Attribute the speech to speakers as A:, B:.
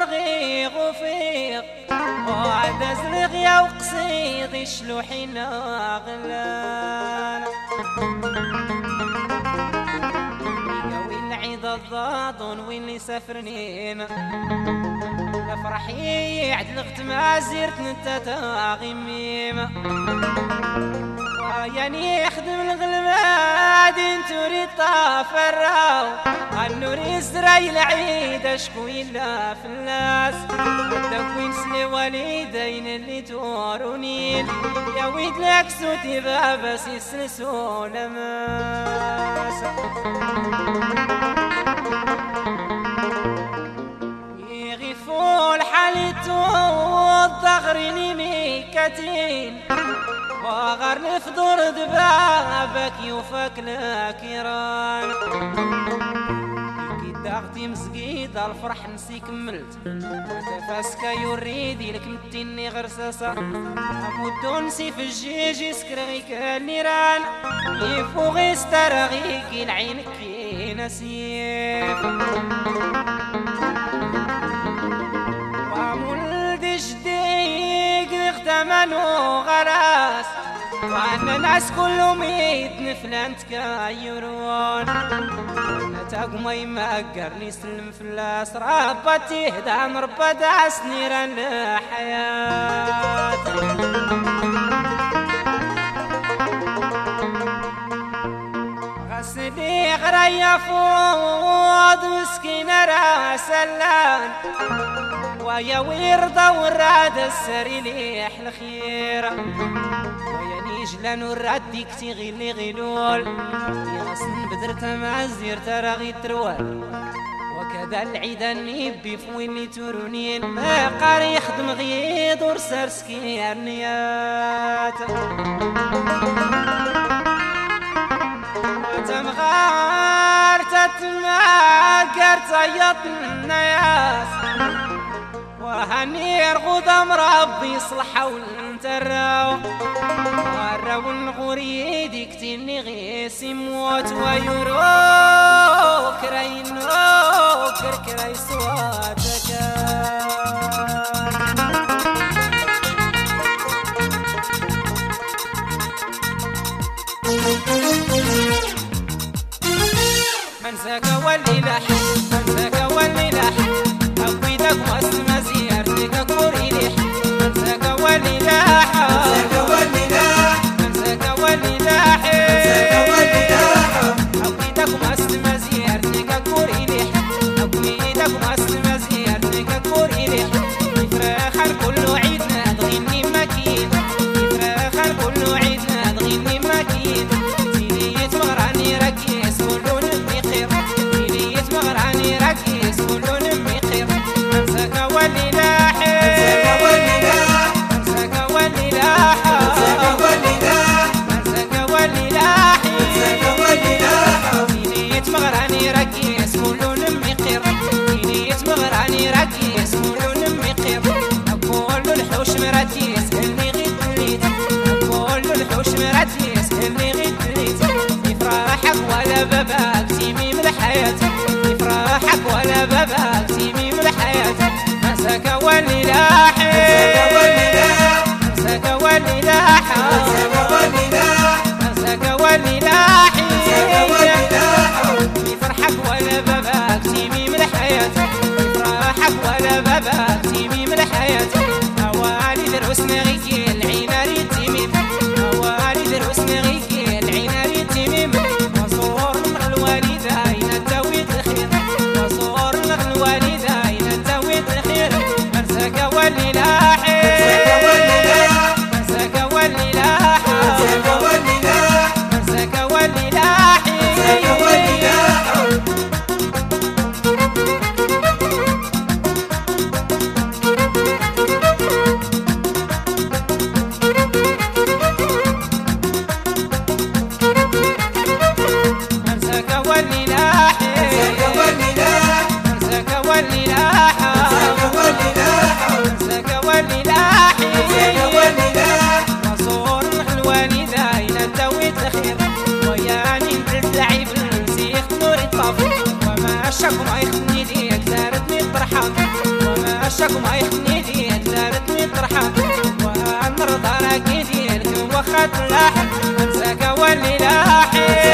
A: بغي غفيق وعاد زلغيا وقصيد يشلوحينا غلان وين عيد الضاضون وين اللي سافرنين فرحي عدلغت ما زرت نتا غميم وياني يخدم الغلماد تريد طافراو النور يزري العيد اشكو الا في الناس التكوين سلي والدين اللي تورونين يا ويد لك سوتي بابس يسلسو لماس يغفوا الحاليتو الضغريني ميكاتين وغار نفضر دبابك يوفاك لاكيران كي داغتي مزقيد الفرح نسي كملت وتفاسكا يريدي لك متيني غرساسا امودو نسي في الجيج يسكر غيك النيران يفو غي سترغيك العين كي نسيف ومولد جديك نختمنو غراس وعنا الناس كلهم يتنفلان تكايرون نتاق ما يمقرني سلم فلاس ربتي هدان ربا داس نيران لحياتي غسلي غريا فوض مسكين راسلان ويا ورده وراد السري ليح الخير ويا نيجلان وراد ديكتي غيلي غيلول يغسن بدرت معزير ترى غي تروال وكذا العيدان نيبي فوين لي تورونين قاري يخدم غيض ورسار سكيرنيات وتمغار تتماكر تيط الناس وهنير غضم ربي يصلح ونتراو وراو الغريد يكتني غيس يموت ويروك كرينوك كركري سواتك منساك واللي لحن منساك واللي لحن أقويدك واسم زيارتك كوري لح منساك واللي لحن منساك واللي لحن منساك واللي لحن منساك واللي لحن أقويدك واسم زيارتك كوري لح أقويدك واسم زيارتك كوري لح يفرخر كل عيدنا تغني مكين يفرخر كل عيدنا تغني مكين تيلي يتمغراني ركيس كلون مخير تيلي يتمغراني ركيس كلون مخير منساك واللي لاحق منساك واللي لاحق منساك واللي لاحق منساك واللي لاحق منساك واللي لاحق منساك واللي لاحق تيلي يتمغراني ركيس كلون مخير تيلي يتمغراني ركيس كلون مخير أقول الحوش مراتيس اللي غيت أقول الحوش مراتيس اللي غيت يفرحك ولا باباك تيمي من الحياة يفرحك ولا باباك تيمي من الحياة منساك واللي لاحق منساك واللي لاحق منساك واللي لاحق منساك واللي لاحق منساك واللي لاحق يفرحك ولا باباك تيمي من الحياة يفرحك ولا باباك تيمي من الحياة أوالي دروسنا غيكي العين ريد تيميم أوالي دروسنا غيكي العين ريد تيميم وصور من الوالدين التويت الخير وصور من الوالدين التويت الخير منساك واللي لاحق منساك واللي لاحق منساك واللي لاحق منساك واللي لاحق منساك واللي لاحق منساك واللي لاحق رشاك ما يحني ديال زادتني طرحة ونرضى راكي ديالك واخا تلاحق ننساك واللي لاحق